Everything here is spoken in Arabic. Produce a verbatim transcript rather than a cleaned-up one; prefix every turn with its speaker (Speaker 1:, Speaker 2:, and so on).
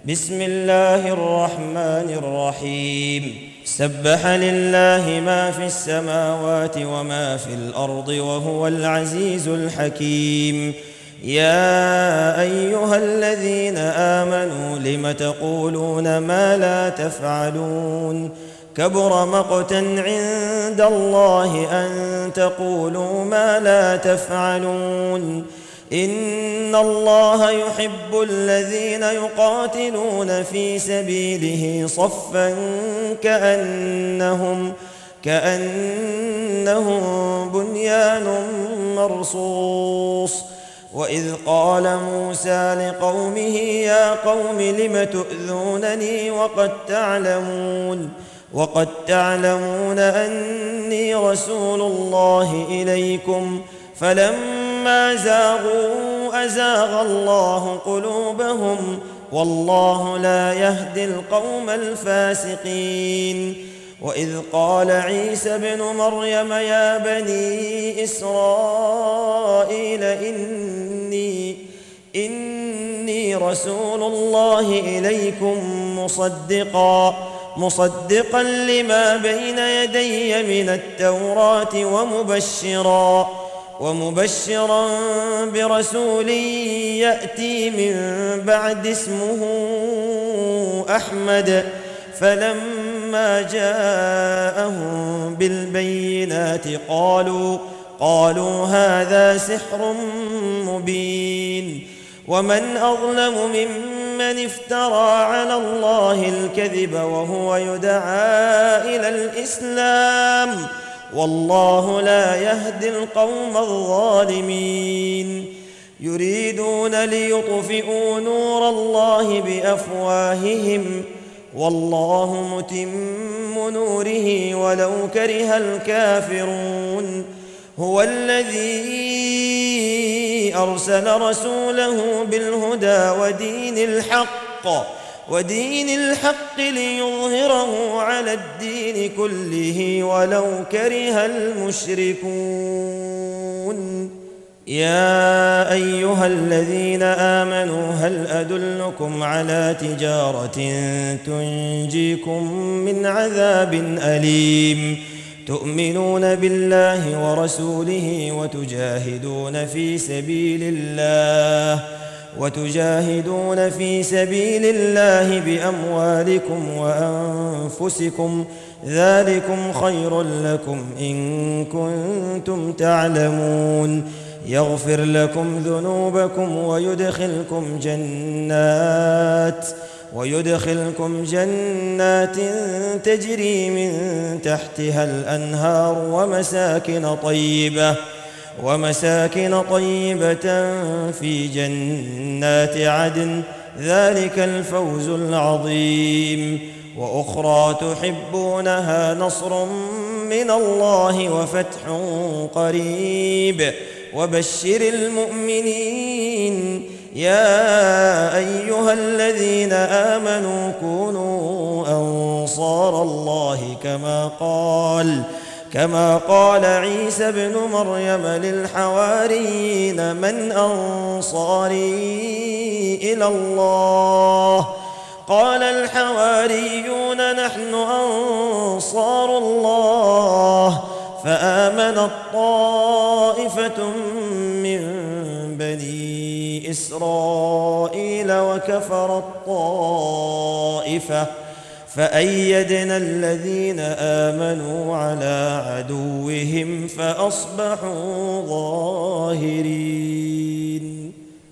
Speaker 1: بسم الله الرحمن الرحيم سبح لله ما في السماوات وما في الأرض وهو العزيز الحكيم يا أيها الذين آمنوا لم تقولون ما لا تفعلون كبر مقتا عند الله أن تقولوا ما لا تفعلون إن الله يحب الذين يقاتلون في سبيله صفا كأنهم كأنهم بنيان مرصوص وإذ قال موسى لقومه يا قوم لم تؤذونني وقد تعلمون وقد تعلمون أني رسول الله إليكم فلما زاغوا أزاغ الله قلوبهم والله لا يهدي القوم الفاسقين وإذ قال عيسى ابن مريم يا بني إسرائيل إني إني رسول الله إليكم مصدقا مصدقا لما بين يدي من التوراة ومبشرا ومبشرا برسول يأتي من بعد اسمه أحمد فلما جاءهم بالبينات قالوا قالوا هذا سحر مبين ومن أظلم ممن افترى على الله الكذب وهو يدعى إلى الإسلام والله لا يهدي القوم الظالمين يريدون ليطفئوا نور الله بأفواههم والله متم نوره ولو كره الكافرون هو الذي أرسل رسوله بالهدى ودين الحق ودين الحق ليظهره على الدين كله ولو كره المشركون يا أيها الذين آمنوا هل أدلكم على تجارة تنجيكم من عذاب أليم تؤمنون بالله ورسوله وتجاهدون في سبيل الله وتجاهدون في سبيل الله بأموالكم وأنفسكم ذلكم خير لكم إن كنتم تعلمون يغفر لكم ذنوبكم ويدخلكم جنات ويدخلكم جنات تجري من تحتها الأنهار ومساكن طيبة ومساكن طيبة في جنات عدن ذلك الفوز العظيم وأخرى تحبونها نصر من الله وفتح قريب وبشر المؤمنين يا أيها الذين آمنوا كونوا أنصار الله كما قال كما قال عيسى ابن مريم للحواريين من أنصاري إلى الله قال الحواريون نحن أنصار الله فآمنت طائفة من بني إسرائيل وكفرت طائفة فأيدنا الذين آمنوا على عدوهم فأصبحوا ظاهرين.